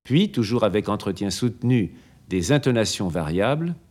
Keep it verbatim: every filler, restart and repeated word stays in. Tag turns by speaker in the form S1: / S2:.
S1: Puis, toujours avec entretien soutenu des intonations variables,